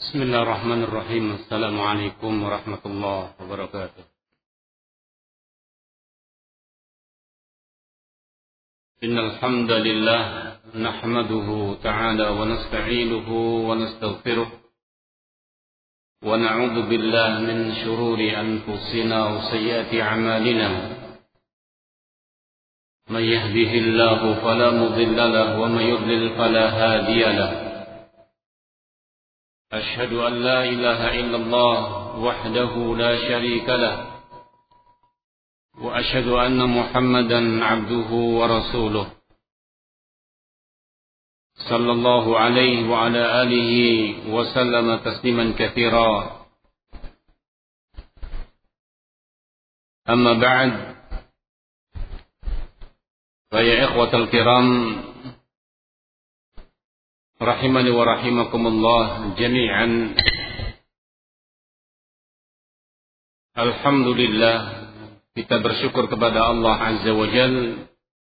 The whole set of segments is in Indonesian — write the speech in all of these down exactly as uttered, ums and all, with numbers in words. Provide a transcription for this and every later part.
Bismillahirrahmanirrahim. Assalamualaikum warahmatullahi wabarakatuh. Innal hamdalillah nahmaduhu ta'ala wa nasta'inuhu wa nastaghfiruh wa na'udzu billahi min shururi anfusina wa sayyiati a'malina. May yahdihillahu fala mudilla lahu wa may yudlil fala hadiya lahu. أشهد أن لا إله إلا الله وحده لا شريك له وأشهد أن محمدا عبده ورسوله صلى الله عليه وعلى آله وسلم تسليما كثيرا. أما بعد، فيا إخوة الكرام rahimani wa rahimakumullah jami'an. Alhamdulillah, kita bersyukur kepada Allah Azza wa Jalla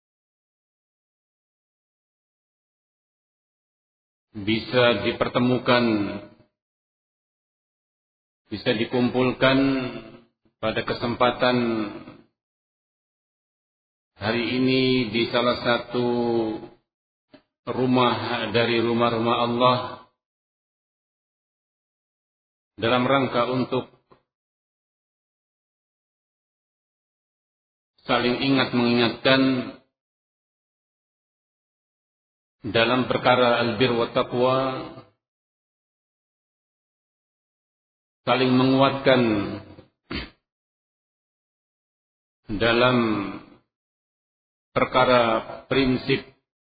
bisa dipertemukan, bisa dikumpulkan pada kesempatan hari ini di salah satu rumah dari rumah-rumah Allah dalam rangka untuk saling ingat mengingatkan dalam perkara albir wa taqwa, saling menguatkan dalam perkara prinsip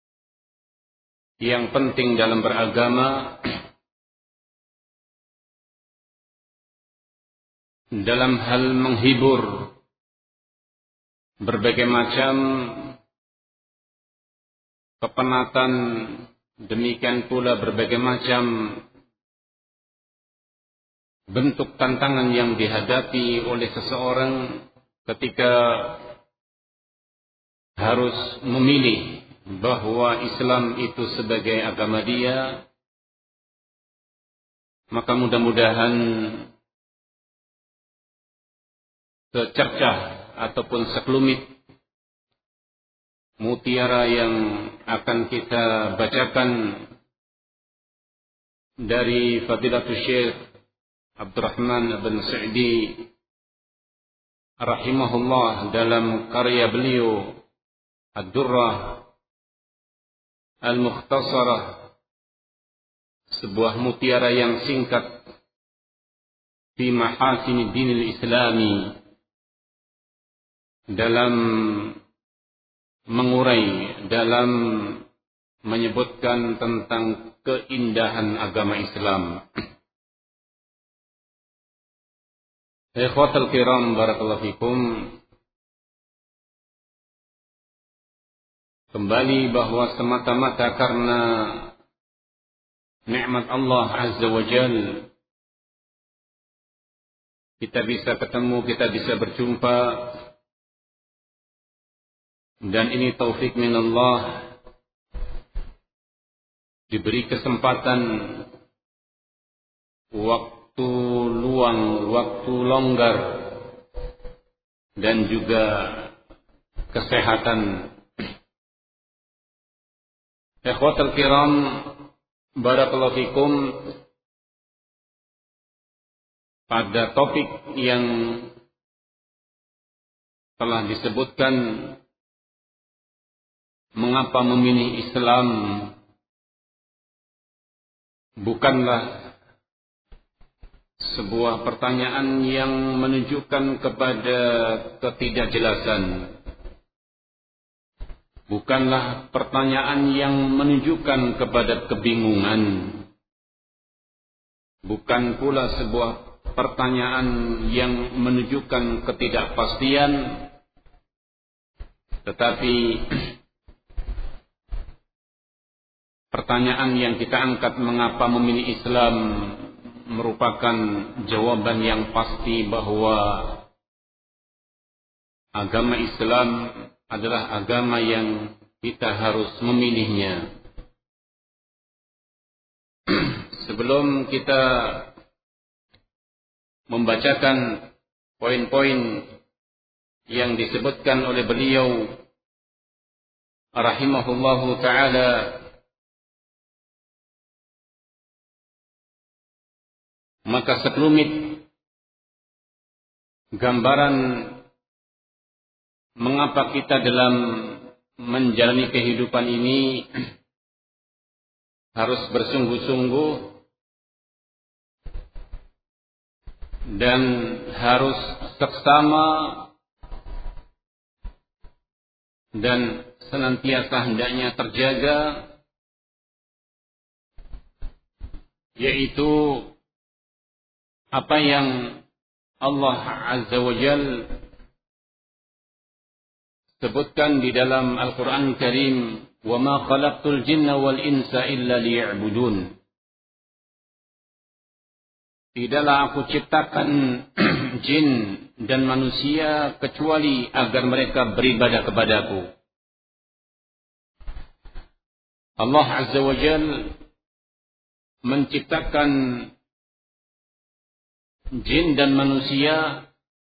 yang penting dalam beragama, dalam hal menghibur berbagai macam kepenatan, demikian pula berbagai macam bentuk tantangan yang dihadapi oleh seseorang ketika harus memilih bahwa Islam itu sebagai agama dia. Maka mudah-mudahan secercah ataupun sekelumit mutiara yang akan kita bacakan dari Fadilatul Syekh Abdurrahman bin Sa'di rahimahullah dalam karya beliau Ad-Durrah Al-Mukhtasarah, sebuah mutiara yang singkat fi mahasin dinil islami, dalam mengurai, dalam menyebutkan tentang keindahan agama Islam. Ikhwatal kiram, barakallahu fikum. Kembali bahwa semata-mata karena nikmat Allah Azza wa Jalla kita bisa ketemu, kita bisa berjumpa, dan ini taufik min Allah, diberi kesempatan, waktu luang, waktu longgar, dan juga kesehatan. Ikhwatul kiram, barakallahu fikum, pada topik yang telah disebutkan, mengapa memilih Islam, bukanlah sebuah pertanyaan yang menunjukkan kepada ketidakjelasan, bukanlah pertanyaan yang menunjukkan kepada kebingungan, bukan pula sebuah pertanyaan yang menunjukkan ketidakpastian, tetapi pertanyaan yang kita angkat, mengapa memilih Islam, merupakan jawaban yang pasti bahwa agama Islam adalah agama yang kita harus memilihnya. sebelum kita membacakan poin-poin yang disebutkan oleh beliau rahimahullahu ta'ala, maka sekelumit gambaran mengapa kita dalam menjalani kehidupan ini harus bersungguh-sungguh dan harus seksama dan senantiasa hendaknya terjaga, yaitu apa yang Allah Azza wa Jal sebutkan di dalam Al-Quran Karim, wa ma khalaqtul jinna wal insa illa liya'budun. Tidaklah aku ciptakan jin dan manusia kecuali agar mereka beribadah kepadaku. Allah Azza wa Jal menciptakan jin dan manusia,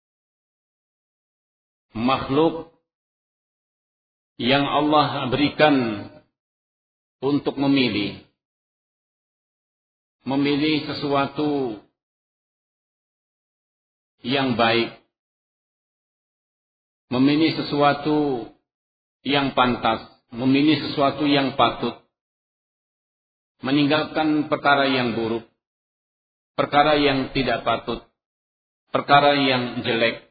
makhluk yang Allah berikan untuk memilih. Memilih sesuatu yang baik. Memilih sesuatu yang pantas. Memilih sesuatu yang patut. Meninggalkan perkara yang buruk. Perkara yang tidak patut. Perkara yang jelek.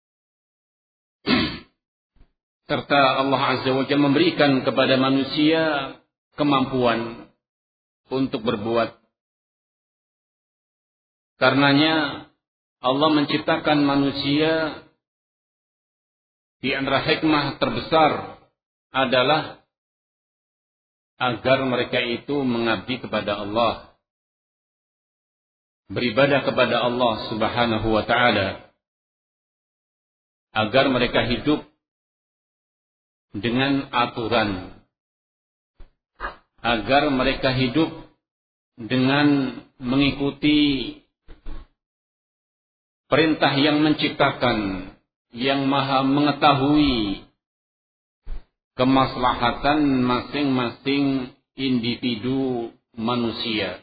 Serta Allah Azza wa Jalla memberikan kepada manusia kemampuan untuk berbuat. Karenanya Allah menciptakan manusia, di antara hikmah terbesar adalah agar mereka itu mengabdi kepada Allah, beribadah kepada Allah Subhanahu wa ta'ala, agar mereka hidup dengan aturan, agar mereka hidup dengan mengikuti perintah yang menciptakan, yang maha mengetahui kemaslahatan masing-masing individu manusia.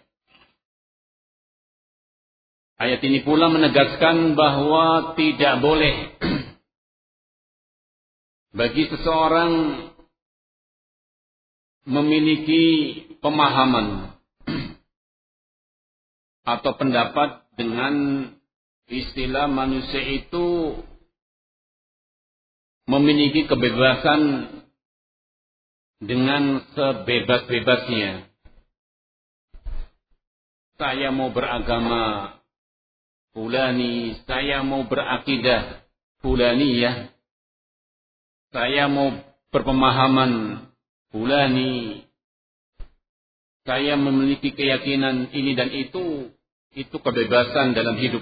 Ayat ini pula menegaskan bahwa tidak boleh bagi seseorang memiliki pemahaman atau pendapat dengan istilah manusia itu memiliki kebebasan dengan sebebas-bebasnya. Saya mau beragama fulani, saya mau berakidah fulaniyah, saya mau berpemahaman fulani, saya memiliki keyakinan ini dan itu, itu kebebasan dalam hidup.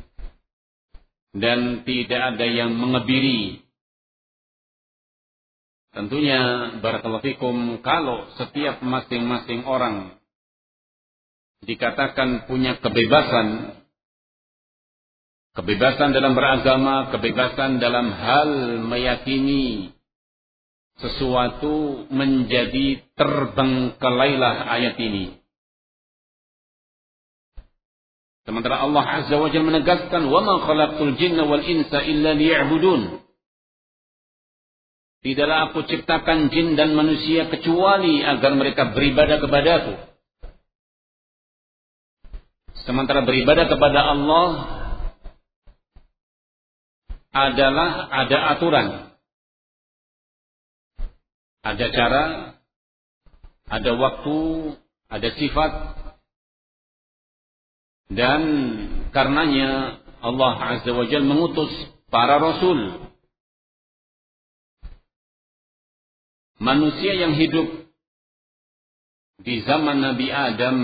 Dan tidak ada yang mengebiri. Tentunya, barakallahu fikum, kalau setiap masing-masing orang dikatakan punya kebebasan, kebebasan dalam beragama, kebebasan dalam hal meyakini sesuatu, menjadi terbengkelailah ayat ini. Sementara Allah Azza wa Jalla menegaskan, wa ma khalaqtul jinna wal insa illa liya'budun. Tidaklah aku ciptakan jin dan manusia kecuali agar mereka beribadah kepadaku. Sementara beribadah kepada Allah adalah ada aturan, ada cara, ada waktu, ada sifat, dan karenanya Allah Azza wa Jalla mengutus para rasul. Manusia yang hidup di zaman Nabi Adam,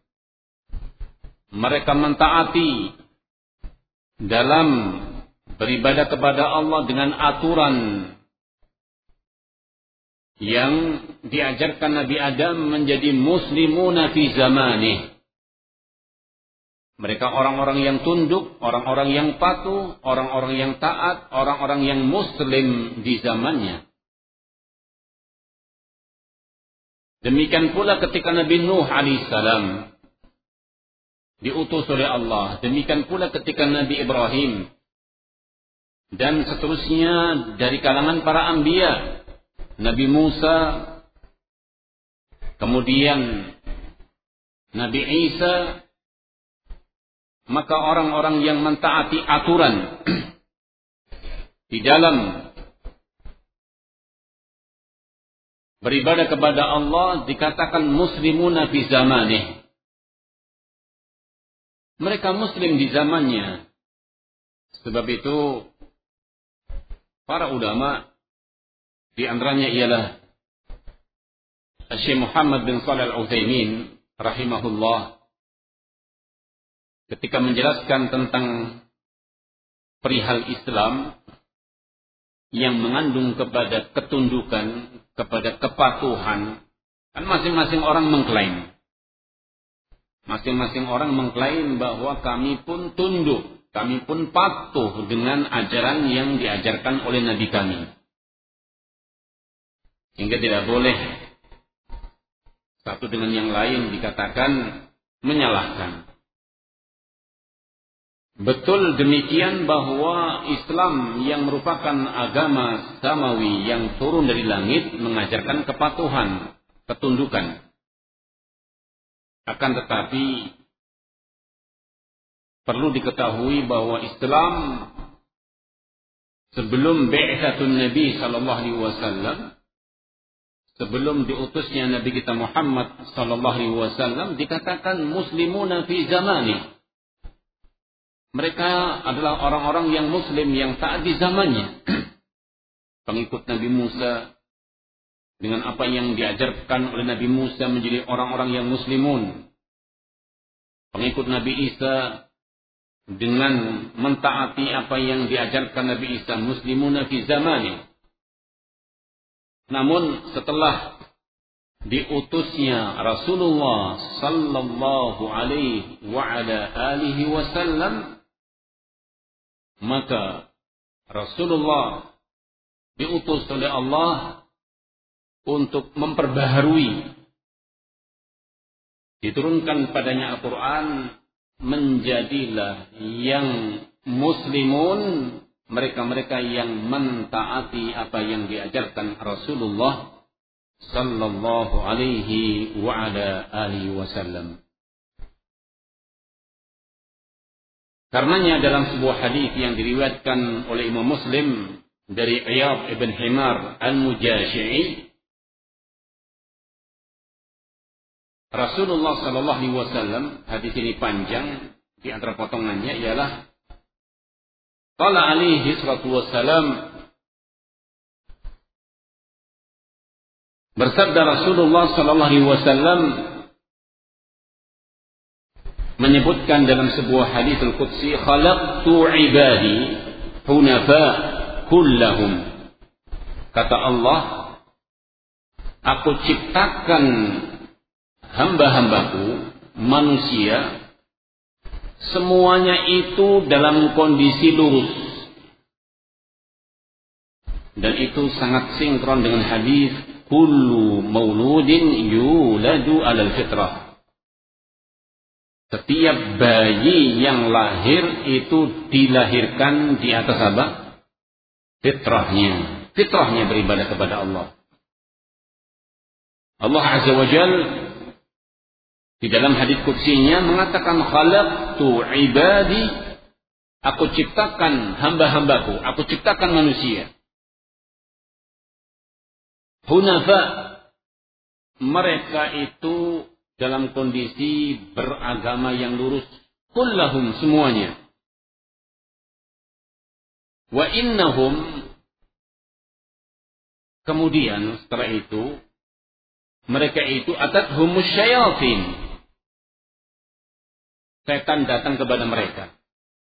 mereka mentaati dalam beribadah kepada Allah dengan aturan yang diajarkan Nabi Adam menjadi muslimuna fi zamanih. Mereka orang-orang yang tunduk, orang-orang yang patuh, orang-orang yang taat, orang-orang yang muslim di zamannya. Demikian pula ketika Nabi Nuh alaihissalam diutus oleh Allah. Demikian pula ketika Nabi Ibrahim. Dan seterusnya dari kalangan para anbiya. Nabi Musa. Kemudian Nabi Isa. Maka orang-orang yang mentaati aturan di dalam beribadah kepada Allah dikatakan muslimuna fi zamanih. Mereka muslim di zamannya. Sebab itu para ulama di antaranya ialah Syekh Muhammad bin Shalih Al-Utsaimin rahimahullah ketika menjelaskan tentang perihal Islam yang mengandung kepada ketundukan, kepada kepatuhan, kan masing-masing orang mengklaim. Masing-masing orang mengklaim bahwa kami pun tunduk, kami pun patuh dengan ajaran yang diajarkan oleh Nabi kami. Sehingga tidak boleh satu dengan yang lain dikatakan menyalahkan. Betul demikian bahwa Islam yang merupakan agama samawi yang turun dari langit mengajarkan kepatuhan, ketundukan. Akan tetapi perlu diketahui bahwa Islam sebelum bi'tsatun Nabi sallallahu alaihi wasallam, sebelum diutusnya Nabi kita Muhammad sallallahu alaihi wasallam dikatakan muslimuna fi zamani. Mereka adalah orang-orang yang muslim yang taat di zamannya. Pengikut Nabi Musa dengan apa yang diajarkan oleh Nabi Musa menjadi orang-orang yang muslimun. Pengikut Nabi Isa dengan mentaati apa yang diajarkan Nabi Isa, muslimuna fi zamani. Namun setelah diutusnya Rasulullah sallallahu alaihi wa ala alihi wasallam, maka Rasulullah diutus oleh Allah untuk memperbaharui, diturunkan padanya Al-Quran, menjadilah yang muslimun, mereka-mereka yang mentaati apa yang diajarkan Rasulullah sallallahu alaihi wa ala alihi wasallam. Karenanya dalam sebuah hadis yang diriwayatkan oleh Imam Muslim dari Iyad ibn Himar al-Mujashi'i, Rasulullah sallallahu alaihi wasallam, hadis ini panjang, di antara potongannya ialah qala alaihi salatu wassalam, bersabda Rasulullah sallallahu alaihi wasallam menyebutkan dalam sebuah hadis al-qudsi, khalaqtu ibadi hunafa kullahum. Kata Allah, aku ciptakan hamba-hambaku manusia semuanya itu dalam kondisi lurus. Dan itu sangat sinkron dengan hadis kullu mauludin yuladu alal fitrah. Setiap bayi yang lahir itu dilahirkan di atas apa? Fitrahnya. Fitrahnya beribadah kepada Allah. Allah Azza wa Jal di dalam hadis qudsinya mengatakan khalaqtu ibadi, aku ciptakan hamba-hambaku, aku ciptakan manusia. Hunafa, mereka itu dalam kondisi beragama yang lurus, kullahum, semuanya. Wa innahum, kemudian setelah itu mereka itu atathhumus syayatin, setan datang kepada mereka.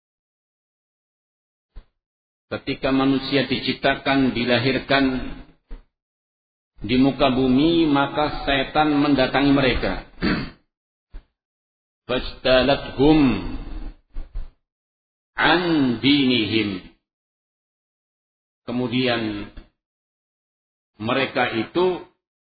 Ketika manusia diciptakan, dilahirkan di muka bumi, maka setan mendatangi mereka. Fajtalathum, an dinihim. Kemudian mereka itu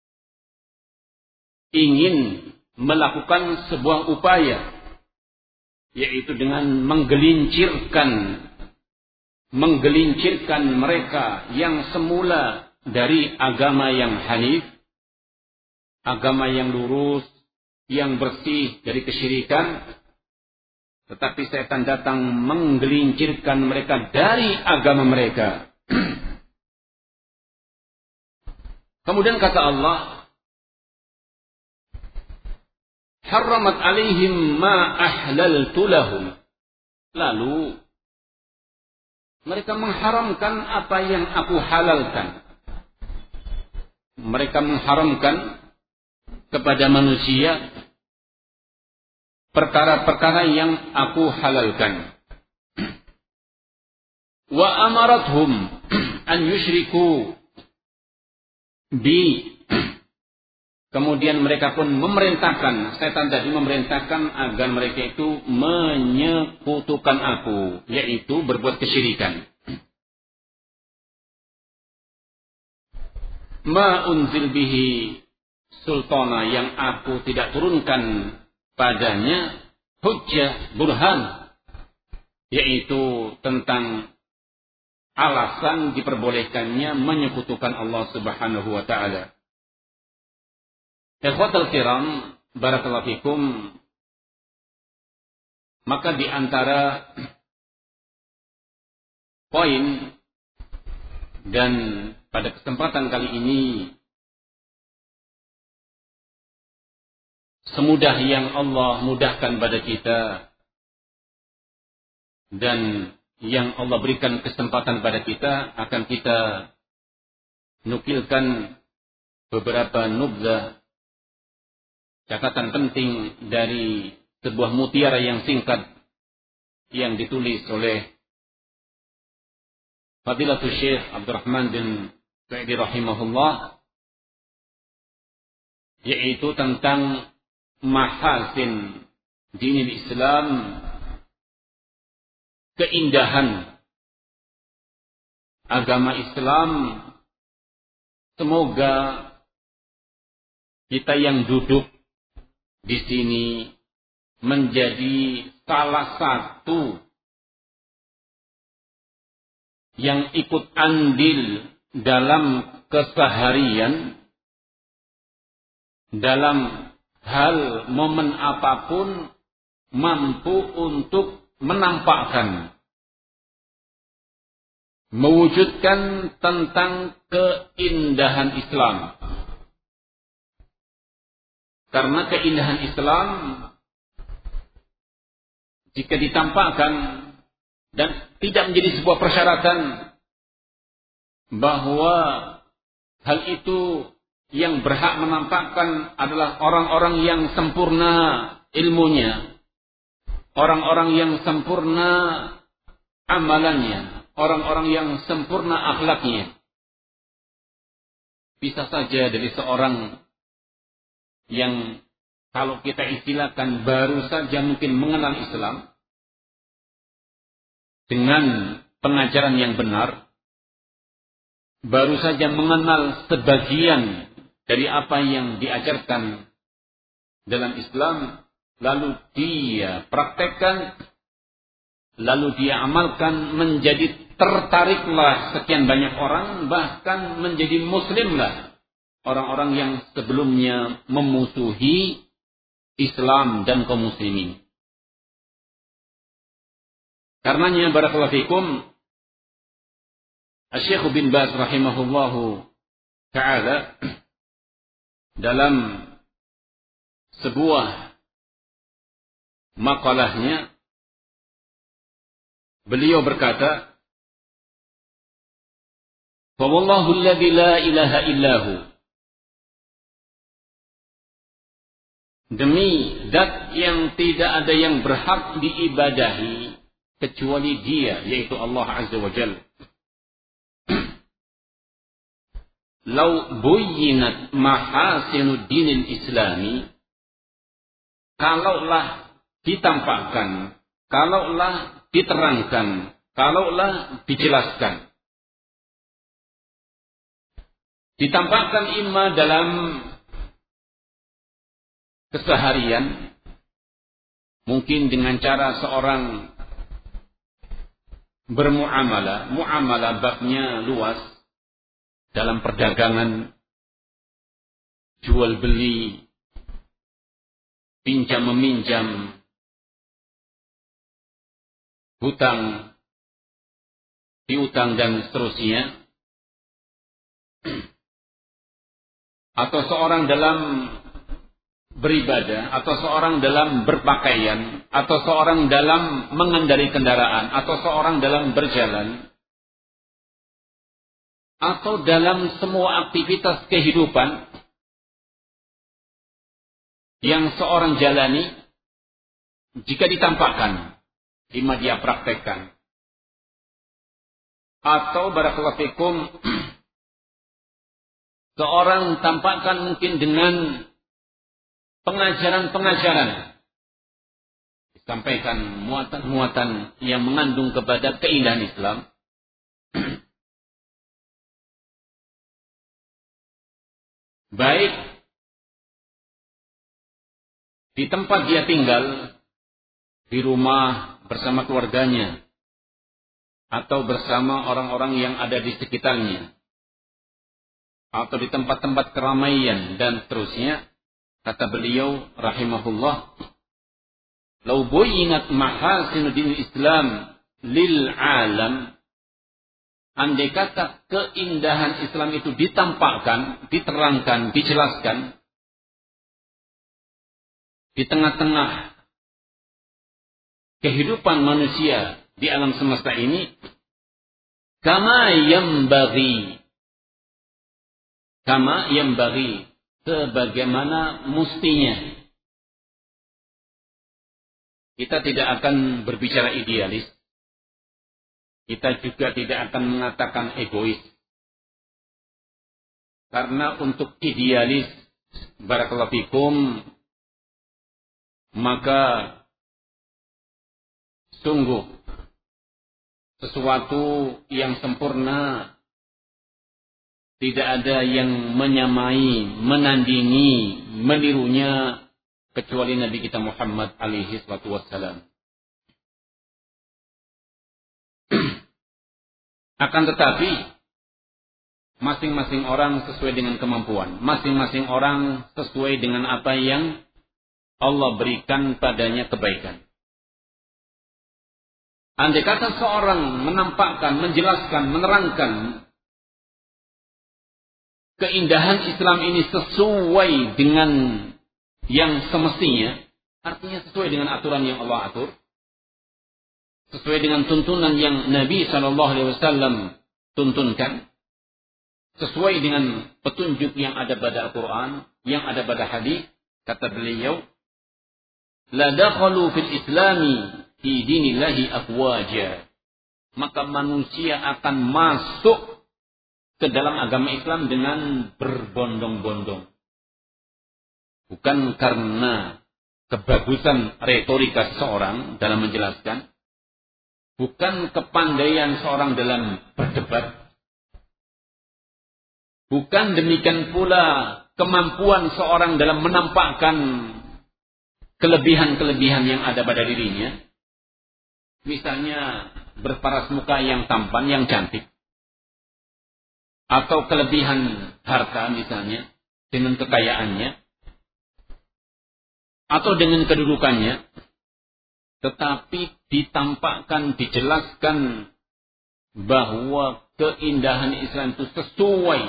ingin melakukan sebuah upaya, yaitu dengan menggelincirkan menggelincirkan mereka yang semula dari agama yang hanif, agama yang lurus, yang bersih dari kesyirikan, tetapi setan datang menggelincirkan mereka dari agama mereka. Kemudian kata Allah, Harramat alaihim ma ahlaltu lahum. Lalu mereka mengharamkan apa yang aku halalkan. Mereka mengharamkan kepada manusia perkara-perkara yang aku halalkan. Wa amarathum an yushriku bi. Kemudian mereka pun memerintahkan, setan tadi memerintahkan agar mereka itu menyekutukan aku, yaitu berbuat kesyirikan. Ma unzil bihi sultana, yang aku tidak turunkan padanya hujjah burhan, yaitu tentang alasan diperbolehkannya menyekutukan Allah Subhanahu wa taala. Ikhwatul kiram, barakallahu fikum. Maka di antara poin dan pada kesempatan kali ini, semudah yang Allah mudahkan pada kita dan yang Allah berikan kesempatan pada kita, akan kita nukilkan beberapa nubzah, catatan penting dari sebuah mutiara yang singkat yang ditulis oleh Fadilatul Syekh Abdurrahman bin Sa'idi rahimahullah, yaitu tentang mahasin dinil Islam, keindahan agama Islam. Semoga kita yang duduk di sini menjadi salah satu yang ikut andil dalam keseharian, dalam hal momen apapun, mampu untuk menampakkan, mewujudkan tentang keindahan Islam. Karena keindahan Islam, jika ditampakkan dan tidak menjadi sebuah persyaratan bahwa hal itu yang berhak menampakkan adalah orang-orang yang sempurna ilmunya, orang-orang yang sempurna amalannya, orang-orang yang sempurna akhlaknya. Bisa saja dari seorang yang kalau kita istilahkan baru saja mungkin mengenal Islam, dengan pengajaran yang benar, baru saja mengenal sebagian dari apa yang diajarkan dalam Islam, lalu dia praktekkan, lalu dia amalkan, menjadi tertariklah sekian banyak orang, bahkan menjadi muslimlah orang-orang yang sebelumnya memusuhi Islam dan kaum muslimin. Karenanya barakallahu fikum, Asy-Syaikh bin Baz rahimahullahu taala dalam sebuah makalahnya beliau berkata, "Fa wallahu alladzi la ilaha illahu." Demi zat yang tidak ada yang berhak diibadahi kecuali Dia, yaitu Allah Azza wa Jalla. Lau buyyinat mahasinud dinil Islami, kalaulah ditampakkan, kalaulah diterangkan, kalaulah dijelaskan, ditampakkan imma dalam keseharian, mungkin dengan cara seorang bermuamalah, muamalah babnya luas dalam perdagangan, jual beli, pinjam meminjam, hutang, piutang dan seterusnya. Atau seorang dalam beribadah, atau seorang dalam berpakaian, atau seorang dalam mengendarai kendaraan, atau seorang dalam berjalan, atau dalam semua aktivitas kehidupan yang seorang jalani, jika ditampakkan, imma dia praktekkan, atau barakallahu fikum seorang tampakkan mungkin dengan pengajaran-pengajaran, disampaikan muatan-muatan yang mengandung kepada keindahan Islam, baik di tempat dia tinggal, di rumah bersama keluarganya, atau bersama orang-orang yang ada di sekitarnya, atau di tempat-tempat keramaian dan seterusnya. Kata beliau rahimahullah, "Lau buyyinat mahasin dinil Islam lil alam." Andai kata keindahan Islam itu ditampakkan, diterangkan, dijelaskan di tengah-tengah kehidupan manusia di alam semesta ini, kama yambaghi, kama yambaghi, sebagaimana mustinya. Kita tidak akan berbicara idealis, kita juga tidak akan mengatakan egois, karena untuk idealis barakallahu fikum, maka sungguh sesuatu yang sempurna tidak ada yang menyamai, menandingi, menirunya kecuali Nabi kita Muhammad alaihi salatu wassalam. Akan tetapi masing-masing orang sesuai dengan kemampuan, masing-masing orang sesuai dengan apa yang Allah berikan padanya kebaikan. Andai kata seorang menampakkan, menjelaskan, menerangkan keindahan Islam ini sesuai dengan yang semestinya, artinya sesuai dengan aturan yang Allah atur, sesuai dengan tuntunan yang Nabi shallallahu alaihi wasallam tuntunkan, sesuai dengan petunjuk yang ada pada Al-Quran, yang ada pada hadis, kata beliau, la dakhalu fil islami fi dinillahi afwaja, maka manusia akan masuk ke dalam agama Islam dengan berbondong-bondong. Bukan karena kebagusan retorika seseorang dalam menjelaskan, bukan kepandaian seorang dalam berdebat, bukan demikian pula kemampuan seorang dalam menampakkan kelebihan-kelebihan yang ada pada dirinya. Misalnya berparas muka yang tampan, yang cantik, atau kelebihan harta misalnya dengan kekayaannya, atau dengan kedudukannya, tetapi ditampakkan, dijelaskan bahwa keindahan Islam itu sesuai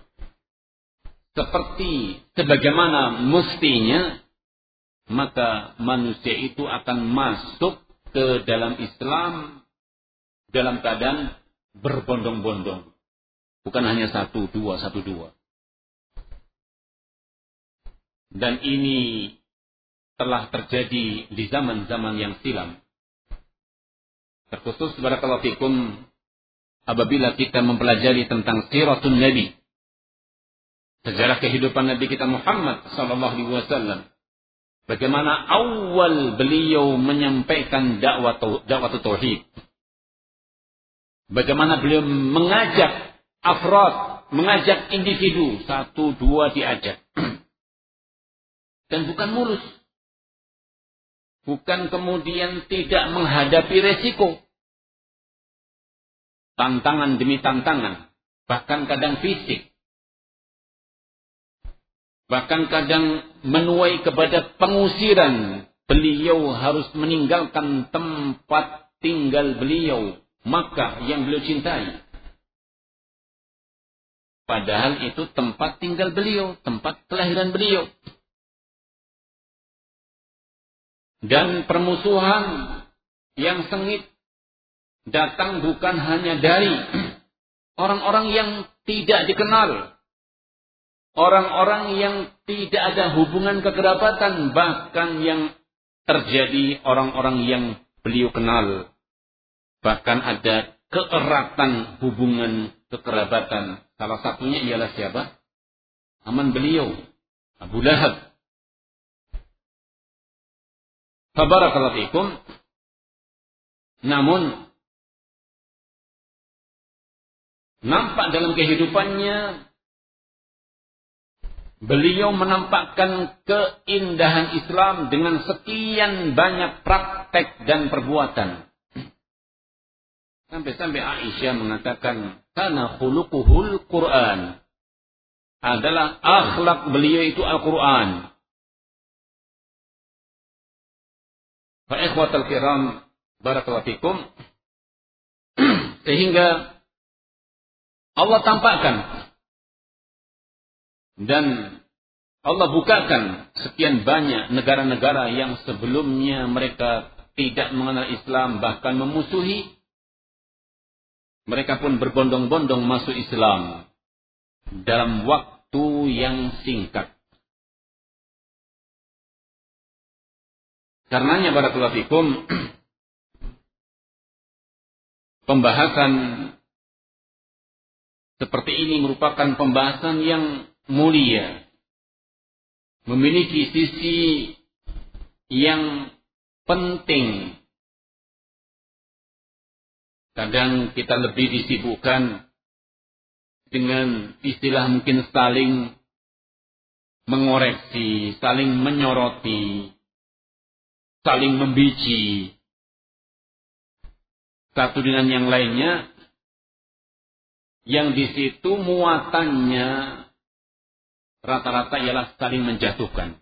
seperti sebagaimana mestinya, maka manusia itu akan masuk ke dalam Islam dalam keadaan berbondong-bondong. Bukan hanya satu, dua, satu, dua. Dan ini telah terjadi di zaman-zaman yang silam. Terkhusus barakallahu fikum apabila kita mempelajari tentang siratun Nabi, sejarah kehidupan Nabi kita Muhammad sallallahu alaihi wasallam, Bagaimana awal beliau menyampaikan dakwah dakwah tauhid. Bagaimana beliau mengajak afrad, mengajak individu, satu dua diajak. Dan bukan mulus. Bukan kemudian tidak menghadapi resiko. Tantangan demi tantangan. Bahkan kadang fisik. Bahkan kadang menuai kepada pengusiran. Beliau harus meninggalkan tempat tinggal beliau, Makkah yang beliau cintai. Padahal itu tempat tinggal beliau, tempat kelahiran beliau. Dan permusuhan yang sengit datang bukan hanya dari orang-orang yang tidak dikenal. Orang-orang yang tidak ada hubungan kekerabatan, bahkan yang terjadi orang-orang yang beliau kenal. Bahkan ada keeratan hubungan kekerabatan. Salah satunya ialah siapa? Aman beliau, Abu Lahab. Fabarakallahu fikum. Namun nampak dalam kehidupannya beliau menampakkan keindahan Islam dengan sekian banyak praktek dan perbuatan. Sampai-sampai Aisyah mengatakan, kana khuluquhul Quran. Adalah akhlak beliau itu Al-Quran. Fa ikhwatal kiram, barakallahu fikum. Sehingga Allah tampakkan dan Allah bukakan sekian banyak negara-negara yang sebelumnya mereka tidak mengenal Islam, bahkan memusuhi. Mereka pun berbondong-bondong masuk Islam dalam waktu yang singkat. Karenanya barakallahu fikum, pembahasan seperti ini merupakan pembahasan yang mulia, memiliki sisi yang penting. Kadang kita lebih disibukkan dengan istilah mungkin saling mengoreksi, saling menyoroti, saling membici satu dengan yang lainnya, yang di situ muatannya rata-rata ialah saling menjatuhkan.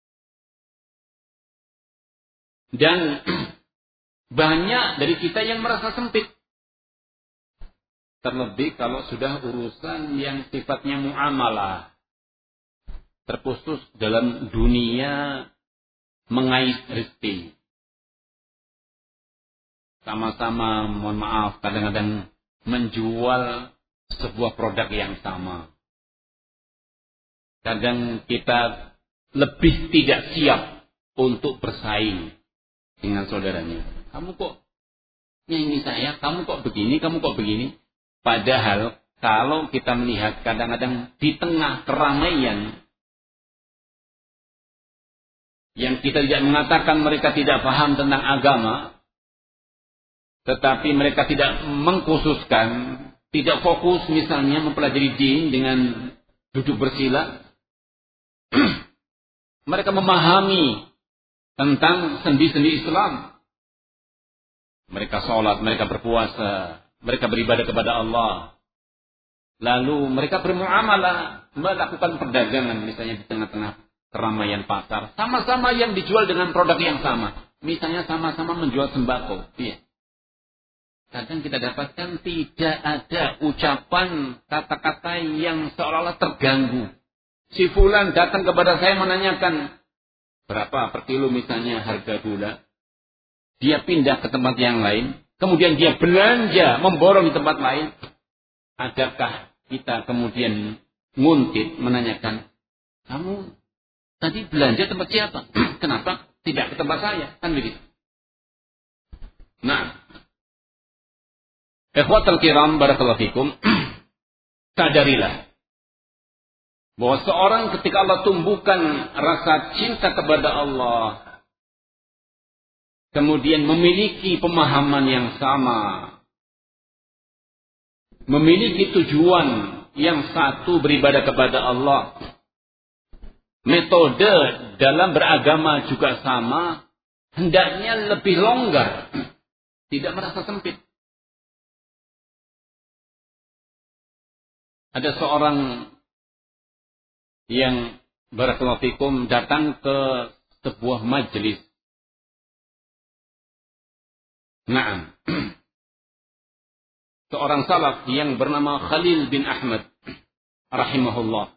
Dan banyak dari kita yang merasa sempit. Terlebih kalau sudah urusan yang sifatnya muamalah. Terkhusus dalam dunia mengais rezeki. Sama-sama, mohon maaf, kadang-kadang menjual sebuah produk yang sama. Kadang kita lebih tidak siap untuk bersaing dengan saudaranya. Kamu kok nyanyi saya, kamu kok begini, kamu kok begini. Padahal kalau kita melihat kadang-kadang di tengah keramaian yang kita tidak mengatakan mereka tidak paham tentang agama, tetapi mereka tidak mengkhususkan, tidak fokus misalnya mempelajari din dengan duduk bersila. Mereka memahami tentang sendi-sendi Islam. Mereka sholat, mereka berpuasa, mereka beribadah kepada Allah. Lalu mereka bermuamalah, melakukan perdagangan misalnya di tengah-tengah keramaian pasar. Sama-sama yang dijual dengan produk yang sama. Misalnya sama-sama menjual sembako. Iya. Kadang kita dapatkan tidak ada ucapan kata-kata yang seolah-olah terganggu. Si fulan datang kepada saya menanyakan berapa per kilo misalnya harga gula. Dia pindah ke tempat yang lain. Kemudian dia belanja, memborong di tempat lain. Adakah kita kemudian nguntit menanyakan, kamu tadi belanja tempat siapa? Kenapa tidak ke tempat saya? Kan begitu. Nah, ikhwatal kiram barakallahu fikum, sadarilah bahwa seorang ketika Allah tumbuhkan rasa cinta kepada Allah, kemudian memiliki pemahaman yang sama, memiliki tujuan yang satu beribadah kepada Allah, metode dalam beragama juga sama, hendaknya lebih longgar, tidak merasa sempit. Ada seorang yang barakallahu fikum datang ke sebuah majelis. Naam. Seorang salaf yang bernama Khalil bin Ahmad rahimahullah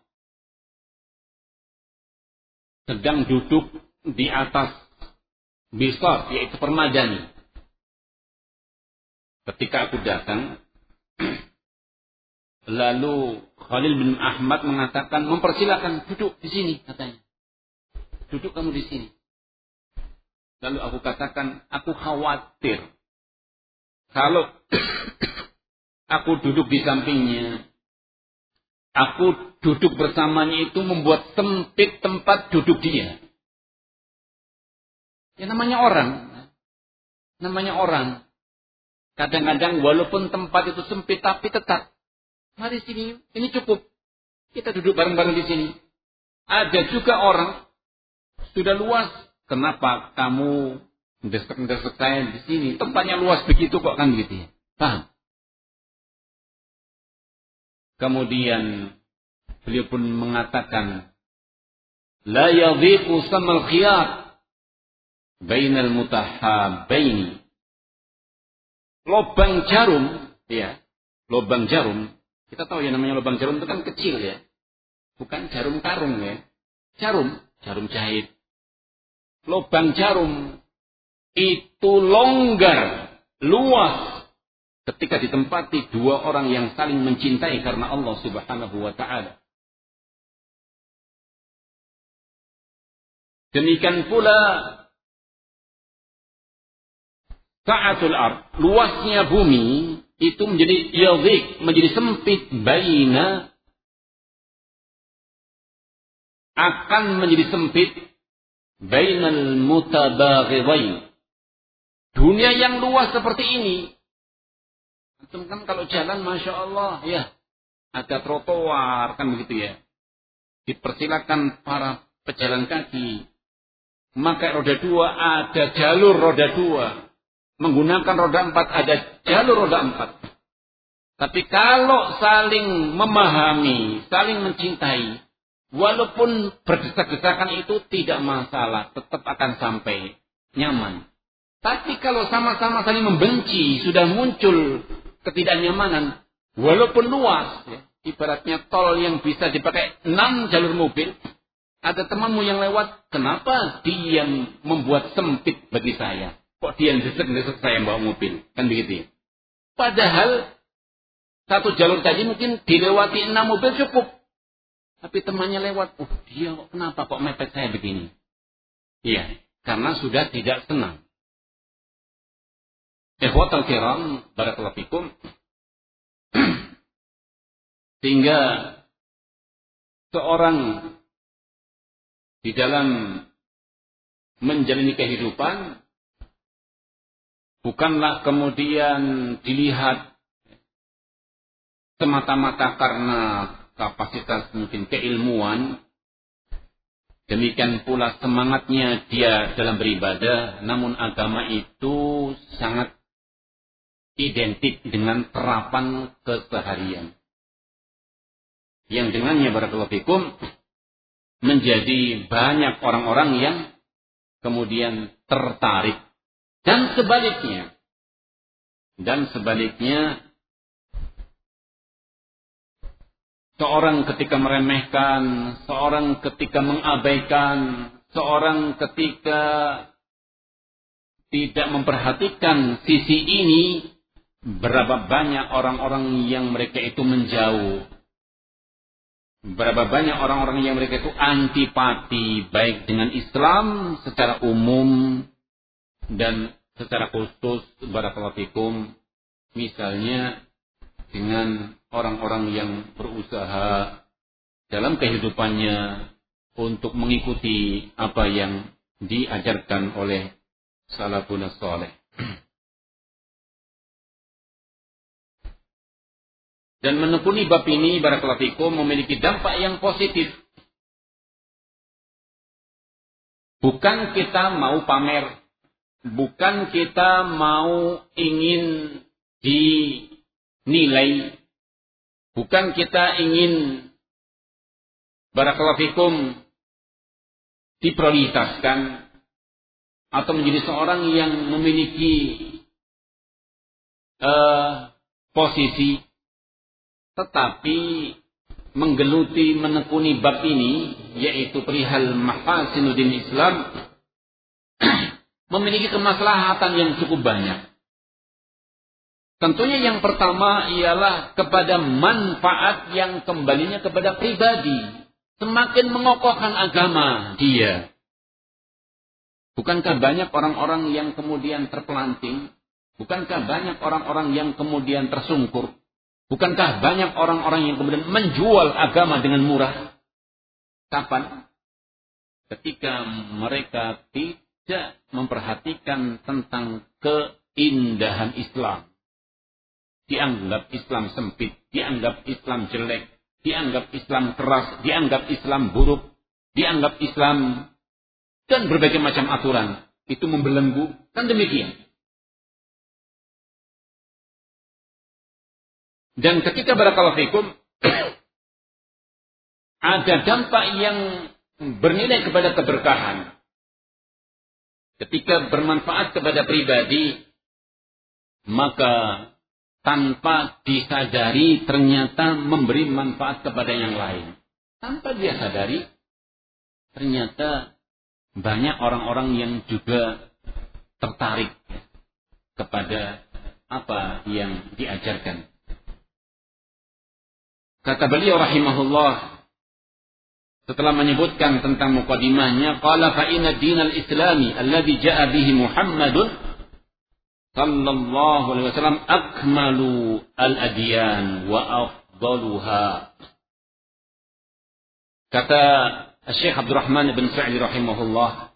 sedang duduk di atas bisar, yaitu permadani. Ketika aku datang, lalu Khalil bin Ahmad mengatakan, mempersilakan duduk di sini, katanya. Duduk kamu di sini. Lalu aku katakan, aku khawatir kalau aku duduk di sampingnya, aku duduk bersamanya itu membuat sempit tempat duduk dia. Ya namanya orang. Namanya orang. Kadang-kadang walaupun tempat itu sempit, tapi tetap. Mari sini, ini cukup. Kita duduk bareng-bareng di sini. Ada juga orang, sudah luas. Kenapa kamu mendesak-mendesak saya di sini? Tempatnya luas begitu kok, kan gitu ya. Paham? Kemudian beliau pun mengatakan, la yadhiqu samal khiyat bainal mutahabbaini. Lobang jarum, ya, lobang jarum. Kita tahu ya namanya lobang jarum itu kan kecil ya. Bukan jarum karung ya. Jarum, jarum jahit. Lobang jarum itu longgar, luas ketika ditempati dua orang yang saling mencintai karena Allah Subhanahu wa taala. Demikian pula sa'atul ard, luasnya bumi itu menjadi yadhiq, menjadi sempit, baina akan menjadi sempit bainal mutabaghidain. Dunia yang luas seperti ini, antum kan kalau jalan masya Allah ya, ada trotoar kan begitu ya, dipersilakan para pejalan kaki memakai roda dua, ada jalur roda dua, menggunakan roda empat, ada jalur roda empat. Tapi kalau saling memahami, saling mencintai, walaupun berdesak-desakan itu tidak masalah, tetap akan sampai nyaman. Tapi kalau sama-sama saling membenci, sudah muncul ketidaknyamanan, walaupun luas, ya, ibaratnya tol yang bisa dipakai enam jalur mobil, ada temanmu yang lewat, kenapa dia membuat sempit bagi saya? Kok dia desek-desek saya bawa mobil? Kan begitu ya. Padahal satu jalur tadi mungkin dilewati enam mobil cukup. Tapi temannya lewat, oh dia kenapa kok mepet saya begini? Iya, karena sudah tidak senang. Ikhwatal kiram, barakallahu fikum. Sehingga seorang di dalam menjalani kehidupan bukanlah kemudian dilihat semata-mata karena kapasitas mungkin keilmuan, demikian pula semangatnya dia dalam beribadah, namun agama itu sangat identik dengan terapan keseharian. Yang dengannya barakallahu fikum menjadi banyak orang-orang yang kemudian tertarik. Dan sebaliknya. Dan sebaliknya, seorang ketika meremehkan, seorang ketika mengabaikan, seorang ketika tidak memperhatikan sisi ini, berapa banyak orang-orang yang mereka itu menjauh. Berapa banyak orang-orang yang mereka itu antipati, baik dengan Islam secara umum, dan secara khusus barakallahu fikum misalnya dengan orang-orang yang berusaha dalam kehidupannya untuk mengikuti apa yang diajarkan oleh salafun saleh. Dan menekuni bab ini barakallahu fikum memiliki dampak yang positif. Bukan kita mau pamer, bukan kita mau ingin dinilai, bukan kita ingin barakallahu fikum diprioritaskan atau menjadi seorang yang memiliki uh, posisi, tetapi menggeluti menekuni bab ini, yaitu perihal mahasinuddin Islam, memiliki kemaslahatan yang cukup banyak. Tentunya yang pertama ialah kepada manfaat yang kembalinya kepada pribadi. Semakin mengokohkan agama dia. Bukankah banyak orang-orang yang kemudian terpelanting? Bukankah banyak orang-orang yang kemudian tersungkur? Bukankah banyak orang-orang yang kemudian menjual agama dengan murah? Kapan? Ketika mereka tidak memperhatikan tentang keindahan Islam. Dianggap Islam sempit, dianggap Islam jelek, dianggap Islam keras, dianggap Islam buruk, dianggap Islam dan berbagai macam aturan. Itu membelenggu, kan demikian. Dan ketika barakallahu fikum ada dampak yang bernilai kepada keberkahan. Ketika bermanfaat kepada pribadi, maka tanpa disadari ternyata memberi manfaat kepada yang lain. Tanpa dia sadari, ternyata banyak orang-orang yang juga tertarik kepada apa yang diajarkan. Kata beliau rahimahullah setelah menyebutkan tentang mukadimahnya, qala fa inna dinal islami alladhi ja'a bihi Muhammadun sallallahu alaihi wasallam akmalu al-adyan wa afdaluha. Kata Syekh Abdurrahman bin Sa'di rahimahullah,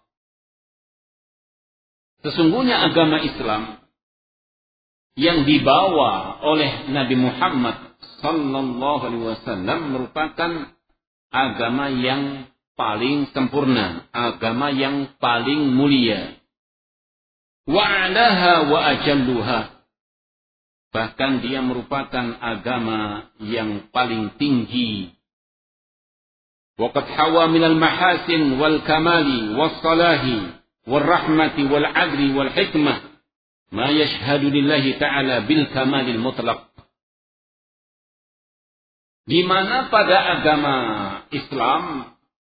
sesungguhnya agama Islam yang dibawa oleh Nabi Muhammad sallallahu alaihi wasallam merupakan agama yang paling sempurna, agama yang paling mulia. Wa 'alaha wa ajalluha. Bahkan dia merupakan agama yang paling tinggi. Wa qad hawa minal mahasin wal kamali was salahi wal rahmati wal 'adli wal hikmah ma yashhadu lillahi ta'ala bil kamalil mutlaq. Di mana pada agama Islam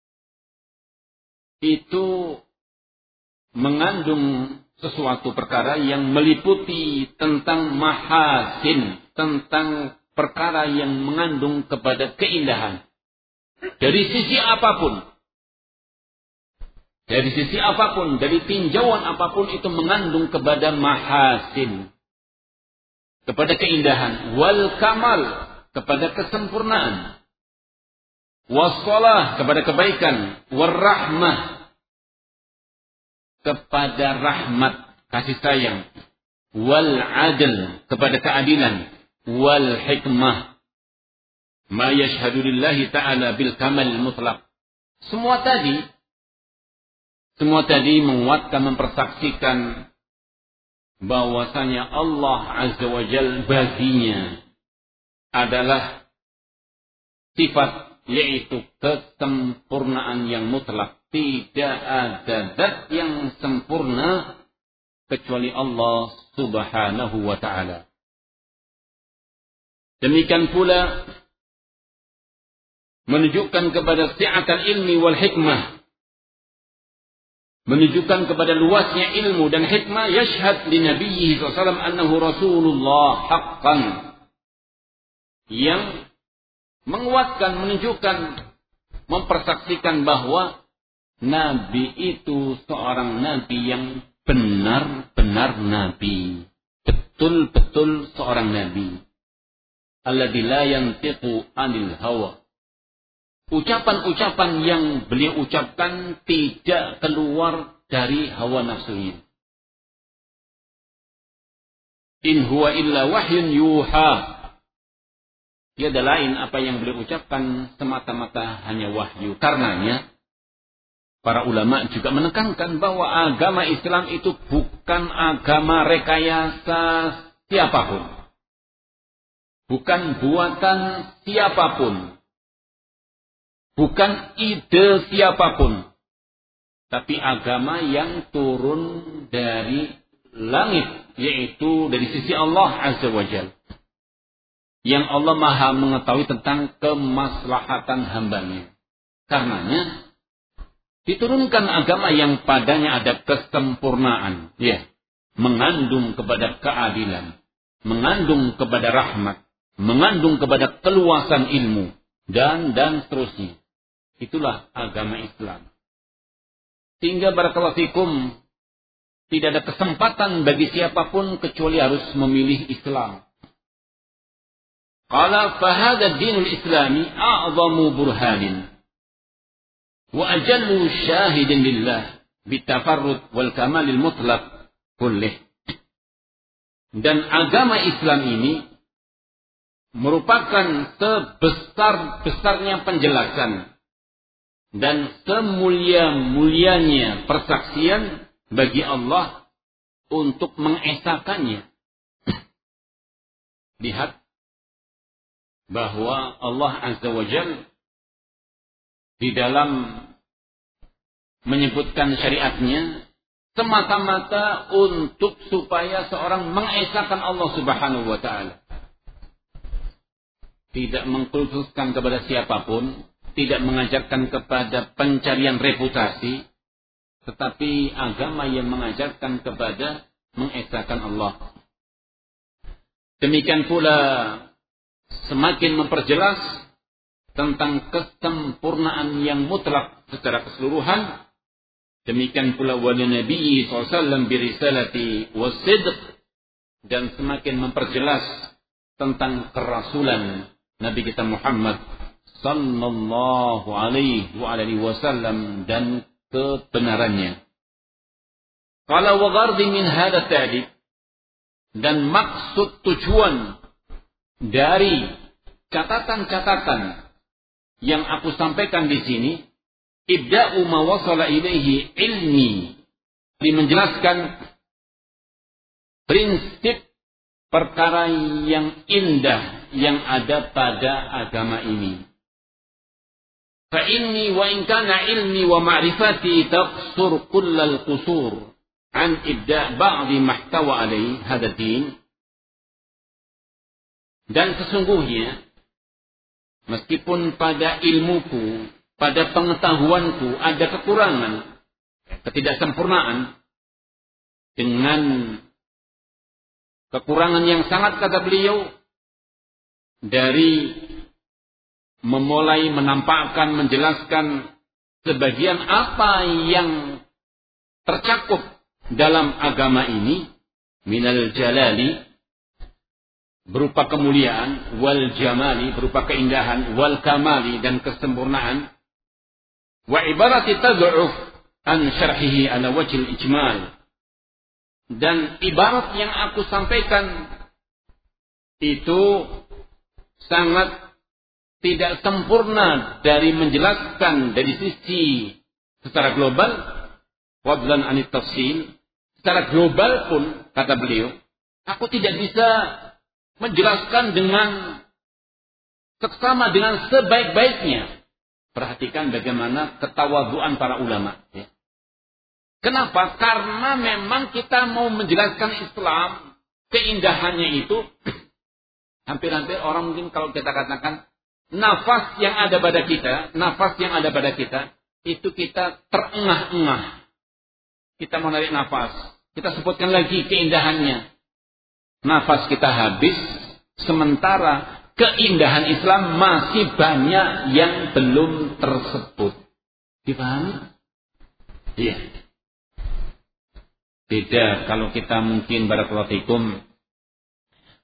itu mengandung sesuatu perkara yang meliputi tentang mahasin, tentang perkara yang mengandung kepada keindahan. Dari sisi apapun, dari sisi apapun, dari tinjauan apapun itu mengandung kepada mahasin, kepada keindahan, wal kamal, kepada kesempurnaan, wassalah, kepada kebaikan, warrahmah, kepada rahmat, kasih sayang, wal adl, kepada keadilan, wal hikmah, ma yashhadu lillahi ta'ala bil kamal mutlaq. Semua tadi, semua tadi menguatkan, mempersaksikan bahwasanya Allah Azza wa Jalla baginya adalah sifat, yaitu kesempurnaan yang mutlak. Tidak ada zat yang sempurna kecuali Allah Subhanahu wa ta'ala. Demikian pula menunjukkan kepada si'atal ilmi wal hikmah, menunjukkan kepada luasnya ilmu dan hikmah. Yashhad li nabiyhi sallallahu alaihi wasallam annahu rasulullah haqqan, yang menguatkan, menunjukkan, mempersaksikan bahwa Nabi itu seorang Nabi yang benar-benar Nabi, betul-betul seorang Nabi. Alladzi la yantiqu anil hawa, ucapan-ucapan yang beliau ucapkan tidak keluar dari hawa nafsunya. In huwa illa wahyun yuha. Tiada lain apa yang beliau ucapkan semata-mata hanya wahyu. Karenanya para ulama juga menekankan bahwa agama Islam itu bukan agama rekayasa siapapun. Bukan buatan siapapun. Bukan ide siapapun. Tapi agama yang turun dari langit. Yaitu dari sisi Allah Azza wa Jalla. Yang Allah maha mengetahui tentang kemaslahatan hambanya. Karenanya diturunkan agama yang padanya ada kesempurnaan. Ya. Mengandung kepada keadilan. Mengandung kepada rahmat. Mengandung kepada keluasan ilmu. Dan dan seterusnya. Itulah agama Islam. Sehingga barakallahu fikum, tidak ada kesempatan bagi siapapun kecuali harus memilih Islam. Qala fahadha ad-dinul islami a'zamu burhanin wa ajallu syahidin lillah bitafarrud wal kamalil mutlaq kullih. Dan agama Islam ini merupakan sebesar-besarnya penjelasan dan semulia-mulianya persaksian bagi Allah untuk mengesakannya. Lihat bahwa Allah Azza wa Jalla di dalam menyebutkan syariatnya semata-mata untuk supaya seorang mengesahkan Allah Subhanahu wa taala. Tidak mengkhususkan kepada siapapun, tidak mengajarkan kepada pencarian reputasi, tetapi agama yang mengajarkan kepada mengesahkan Allah. Demikian pula semakin memperjelas tentang kesempurnaan yang mutlak secara keseluruhan. Demikian pula wali Nabi sallallahu alaihi wasallam birisalati wasidq, dan semakin memperjelas tentang kerasulan Nabi kita Muhammad sallallahu alaihi wasallam dan kebenarannya. Qala wa ghardi min hadha ta'dib, dan maksud tujuan dari catatan-catatan yang aku sampaikan di sini, ibda'u ma wasala ilaihi ilmi, di menjelaskan prinsip perkara yang indah yang ada pada agama ini. Fa inni wa in kana ilmi wa ma'rifati taqsur kullal qusur an ibda' ba'di mahtawa alaihi hadha din. Dan sesungguhnya meskipun pada ilmuku, pada pengetahuanku ada kekurangan, ketidaksempurnaan, dengan kekurangan yang sangat, kata beliau, dari memulai menampakkan, menjelaskan sebagian apa yang tercakup dalam agama ini, minal jalali, berupa kemuliaan, wal jamali, berupa keindahan, wal kamali, dan kesempurnaan, wa ibarati tad'uf an syarhihi ala wajhil ijmal, dan ibarat yang aku sampaikan itu sangat tidak sempurna dari menjelaskan dari sisi secara global, fadlan anit tafsil. Secara global pun, kata beliau, aku tidak bisa menjelaskan dengan seksama, dengan sebaik-baiknya. Perhatikan bagaimana ketawaduan para ulama. Ya. Kenapa? Karena memang kita mau menjelaskan Islam, keindahannya itu, hampir-hampir orang mungkin kalau kita katakan, nafas yang ada pada kita, nafas yang ada pada kita, itu kita terengah-engah. Kita mau narik nafas, kita sebutkan lagi keindahannya. Nafas kita habis, sementara keindahan Islam masih banyak yang belum tersebut. Dipahami? Iya. Beda kalau kita mungkin barakallahu fikum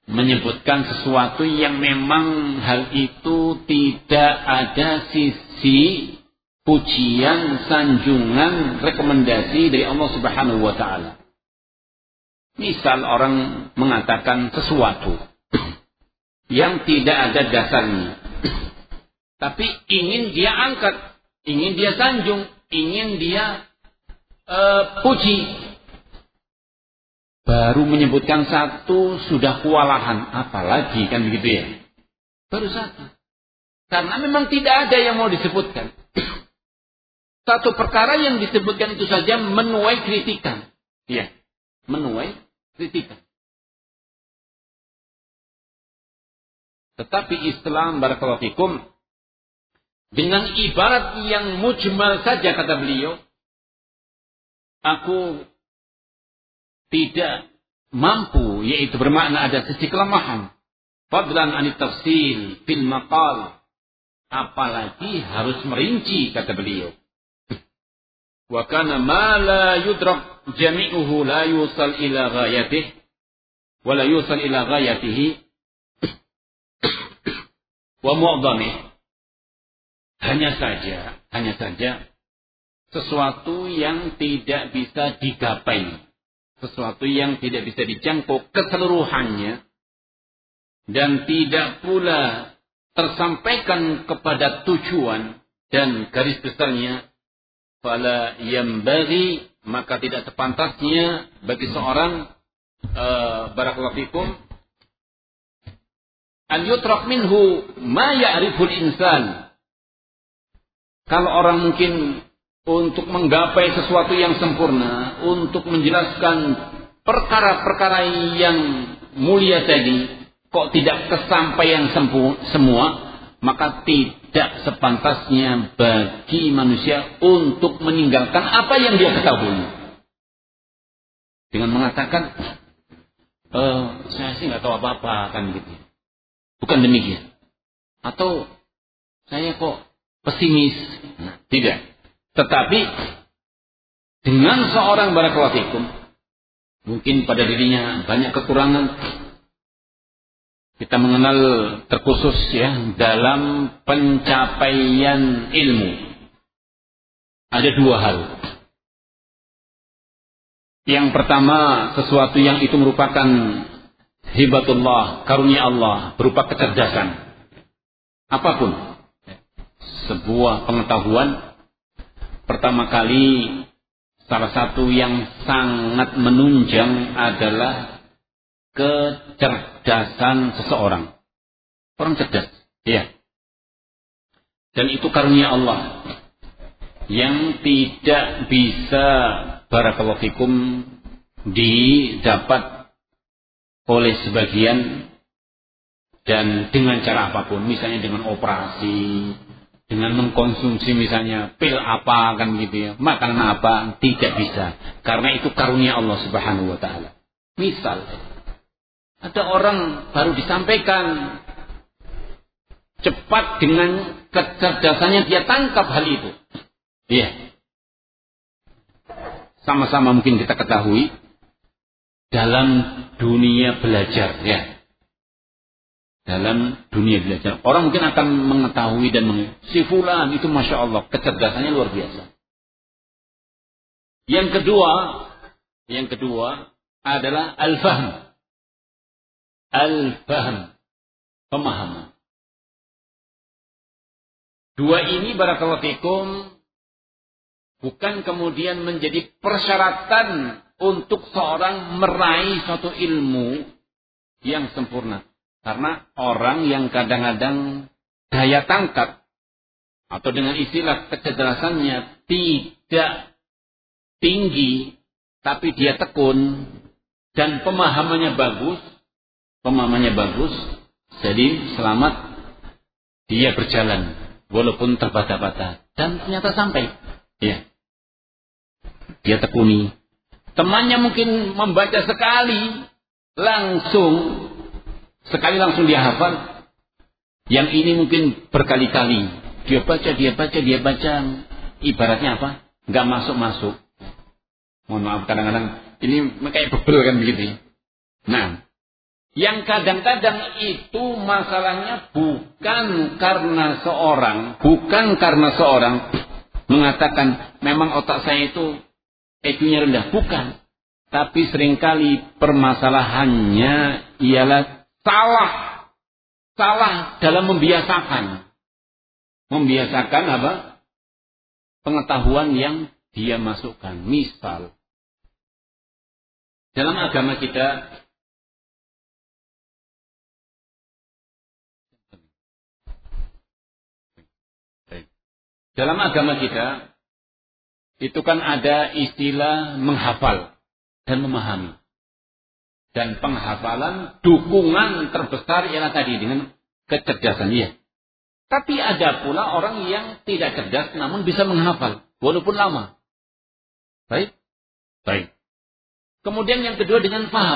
menyebutkan sesuatu yang memang hal itu tidak ada sisi pujian, sanjungan, rekomendasi dari Allah Subhanahu wa taala. Misal orang mengatakan sesuatu yang tidak ada dasarnya, tapi ingin dia angkat, ingin dia sanjung, ingin dia uh, puji. Baru menyebutkan satu sudah kewalahan, apalagi kan begitu ya. Baru satu. Karena memang tidak ada yang mau disebutkan. Satu perkara yang disebutkan itu saja menuai kritikan. Ya, menuai kritikan. Tetapi Islam barakallahu fikum dengan ibarat yang mujmal saja kata beliau, aku tidak mampu, yaitu bermakna ada sisi kelemahan. Fadlan anit tafsil fil maqal, apalagi harus merinci kata beliau. Wa kana ma la yudrak jami'uhu la yusal ila ghayatihi wa la yusal ila ghayatihi wa mu'dhamih. Hanya saja, hanya saja sesuatu yang tidak bisa digapai, sesuatu yang tidak bisa dijangkau keseluruhannya dan tidak pula tersampaikan kepada tujuan dan garis besarnya, fala yambaghi, maka tidak sepantasnya bagi seorang uh, barakallahu fikum an yutrak minhu ma ya'riful insan. Kalau orang mungkin untuk menggapai sesuatu yang sempurna, untuk menjelaskan perkara-perkara yang mulia tadi, kok tidak kesampaian semua, maka tidak sepantasnya bagi manusia untuk meninggalkan apa yang dia ketahui. Dengan mengatakan, e, saya sih nggak tahu apa-apa, kan gitu. Bukan demikian. Atau saya kok pesimis. Nah, tidak. Tetapi dengan seorang barakallahu fikum, mungkin pada dirinya banyak kekurangan. Kita mengenal terkhusus ya dalam pencapaian ilmu. Ada dua hal. Yang pertama, sesuatu yang itu merupakan hibatullah, karunia Allah, berupa kecerdasan. Apapun. Sebuah pengetahuan, pertama kali salah satu yang sangat menunjang adalah kecerdasan seseorang. Orang cerdas, ya. Dan itu karunia Allah yang tidak bisa barakallahu fikum didapat oleh sebagian dan dengan cara apapun, misalnya dengan operasi, dengan mengkonsumsi misalnya pil apa kan gitu ya, makanan apa, tidak bisa. Karena itu karunia Allah Subhanahu wa taala. Misal ada orang baru disampaikan, cepat dengan kecerdasannya dia tangkap hal itu. Iya. Sama-sama mungkin kita ketahui dalam dunia belajar ya. Dalam dunia belajar, orang mungkin akan mengetahui dan meng- si fulan itu masya Allah kecerdasannya luar biasa. Yang kedua, yang kedua adalah al-fahm, al-fahm, pemahaman. Dua ini barakallahu fikum bukan kemudian menjadi persyaratan untuk seorang meraih suatu ilmu yang sempurna. Karena orang yang kadang-kadang daya tangkap atau dengan istilah kecerdasannya tidak tinggi, tapi dia tekun dan pemahamannya bagus, pemahamannya bagus, jadi selamat dia berjalan walaupun terbata-bata dan ternyata sampai. Ya. Dia tekuni. Temannya mungkin membaca sekali langsung Sekali langsung dia hafal. Yang ini mungkin berkali-kali. Dia baca, dia baca, dia baca. Ibaratnya apa? Nggak masuk-masuk. Mohon maaf kadang-kadang. Ini kayak bebel kan begitu. Nah. Yang kadang-kadang itu masalahnya bukan karena seorang, bukan karena seorang mengatakan memang otak saya itu I Q-nya rendah, bukan. Tapi seringkali permasalahannya ialah salah, salah dalam membiasakan, membiasakan apa? Pengetahuan yang dia masukkan. Misal, dalam agama kita Dalam agama kita, itu kan ada istilah menghafal dan memahami. Dan penghafalan, dukungan terbesar ialah tadi dengan kecerdasan. Ya. Tapi ada pula orang yang tidak cerdas namun bisa menghafal, walaupun lama. Baik? Baik. Kemudian yang kedua dengan paham.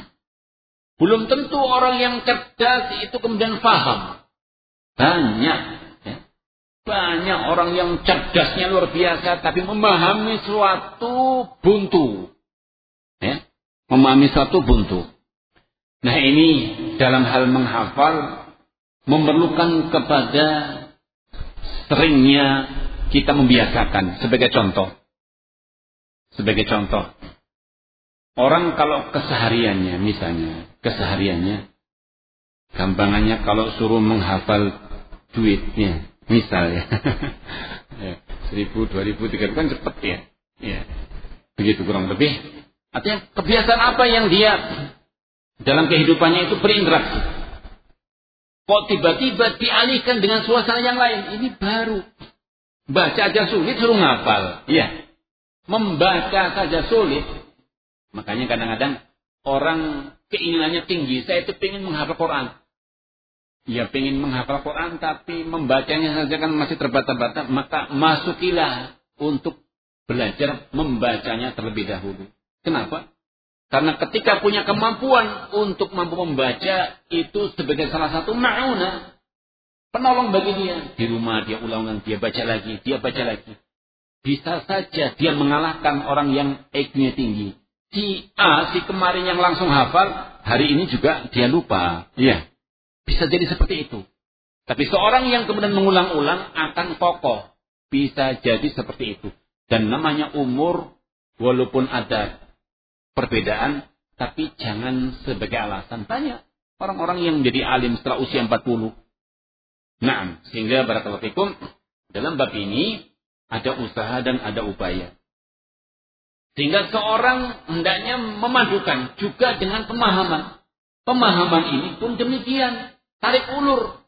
Belum tentu orang yang cerdas itu kemudian paham. Banyak. Banyak orang yang cerdasnya luar biasa, tapi memahami suatu buntu. Ya? Memahami suatu buntu. Nah ini dalam hal menghafal, memerlukan kepada seringnya kita membiasakan. Sebagai contoh. Sebagai contoh. Orang kalau kesehariannya, misalnya, kesehariannya, gampangannya kalau suruh menghafal duitnya. Misal ya, seribu, dua ribu, tiga ribu kan cepat ya. Ya, begitu kurang lebih. Artinya kebiasaan apa yang dia dalam kehidupannya itu berinteraksi. Kok tiba-tiba dialihkan dengan suasana yang lain? Ini baru. Baca aja sulit, suruh ngapal. Iya. Membaca saja sulit. Makanya kadang-kadang orang keinginannya tinggi. Saya itu ingin menghafal Quran. Ya pengen menghafal Quran tapi membacanya saja kan masih terbata-bata, maka masukilah untuk belajar membacanya terlebih dahulu. Kenapa? Karena ketika punya kemampuan untuk mampu membaca itu sebagai salah satu ma'una, penolong bagi dia. Di rumah dia ulang-ulang, dia baca lagi, dia baca lagi. Bisa saja dia mengalahkan orang yang I Q-nya tinggi. Si A, si kemarin yang langsung hafal, hari ini juga dia lupa. Iya. Bisa jadi seperti itu. Tapi seorang yang kemudian mengulang-ulang akan kokoh. Bisa jadi seperti itu. Dan namanya umur, walaupun ada perbedaan, tapi jangan sebagai alasan. Banyak orang-orang yang menjadi alim setelah usia empat puluh. Nah, sehingga barakallahu fikum, dalam bab ini ada usaha dan ada upaya. Sehingga seorang hendaknya memadukan juga dengan pemahaman. Pemahaman ini pun demikian. Tarik ulur.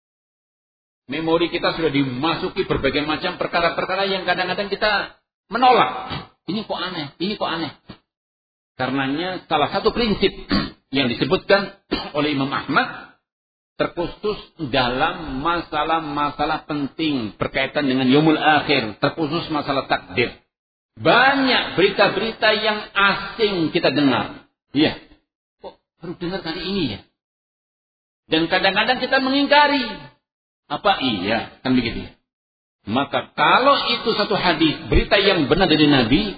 Memori kita sudah dimasuki berbagai macam perkara-perkara yang kadang-kadang kita menolak. Ini kok aneh, ini kok aneh. Karenanya salah satu prinsip yang disebutkan oleh Imam Ahmad terkhusus dalam masalah-masalah penting berkaitan dengan yaumul akhir, terkhusus masalah takdir. Banyak berita-berita yang asing kita dengar. Iya. Kok baru dengar kali ini ya? Dan kadang-kadang kita mengingkari. Apa iya? Kan begitu. Maka kalau itu satu hadis, berita yang benar dari Nabi,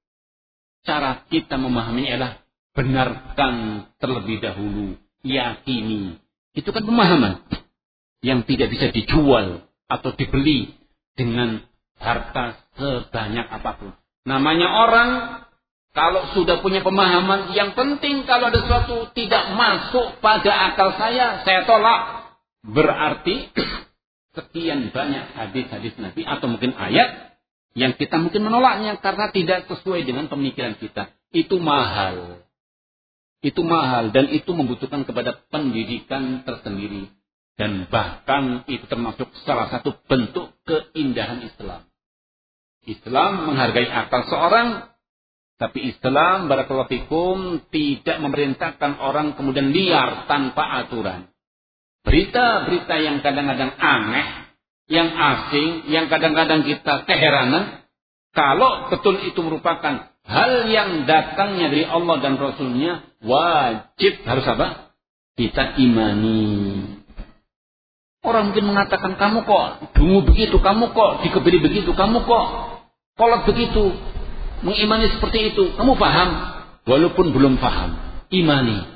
cara kita memahaminya adalah benarkan terlebih dahulu. Yakini. Itu kan pemahaman. Yang tidak bisa dijual atau dibeli dengan harta sebanyak apapun. Namanya orang kalau sudah punya pemahaman, yang penting kalau ada sesuatu tidak masuk pada akal saya, saya tolak. Berarti sekian banyak hadis-hadis Nabi atau mungkin ayat yang kita mungkin menolaknya karena tidak sesuai dengan pemikiran kita. Itu mahal. Itu mahal dan itu membutuhkan kepada pendidikan tersendiri. Dan bahkan itu termasuk salah satu bentuk keindahan Islam. Islam menghargai akal seorang. Tapi Islam, barakallahu fikum, tidak memerintahkan orang kemudian liar tanpa aturan. Berita-berita yang kadang-kadang aneh, yang asing, yang kadang-kadang kita keheranan, kalau betul itu merupakan hal yang datangnya dari Allah dan Rasulnya, wajib harus apa? Kita imani. Orang mungkin mengatakan, kamu kok dungu begitu, kamu kok dikebiri begitu, kamu kok kolot begitu. Mengimani seperti itu. Kamu paham? Walaupun belum paham. Imani.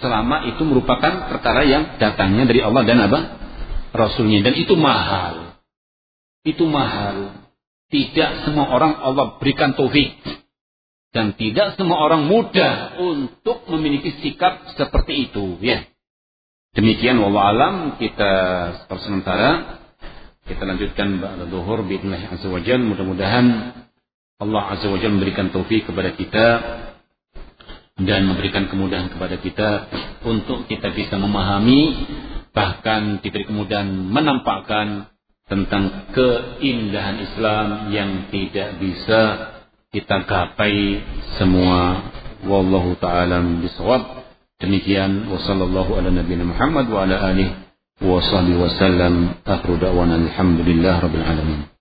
selama itu merupakan perkara yang datangnya dari Allah dan apa? Rasulnya. Dan itu mahal. Itu mahal. Tidak semua orang Allah berikan taufik. Dan tidak semua orang mudah untuk memiliki sikap seperti itu. Ya. Demikian wallahu alam, kita sementara kita lanjutkan ba'da zuhur bi'idznillah azza wajalla. Mudah-mudahan Allah azza wajalla memberikan taufik kepada kita dan memberikan kemudahan kepada kita untuk kita bisa memahami, bahkan diberi kemudahan menampakkan tentang keindahan Islam yang tidak bisa kita gapai semua. Wallahu ta'ala bisawab. Demikian wa sallallahu ala nabiyina Muhammad wa ala alihi wa sahbihi wa sallam. Akhiru da'wana alhamdulillah rabbil alamin.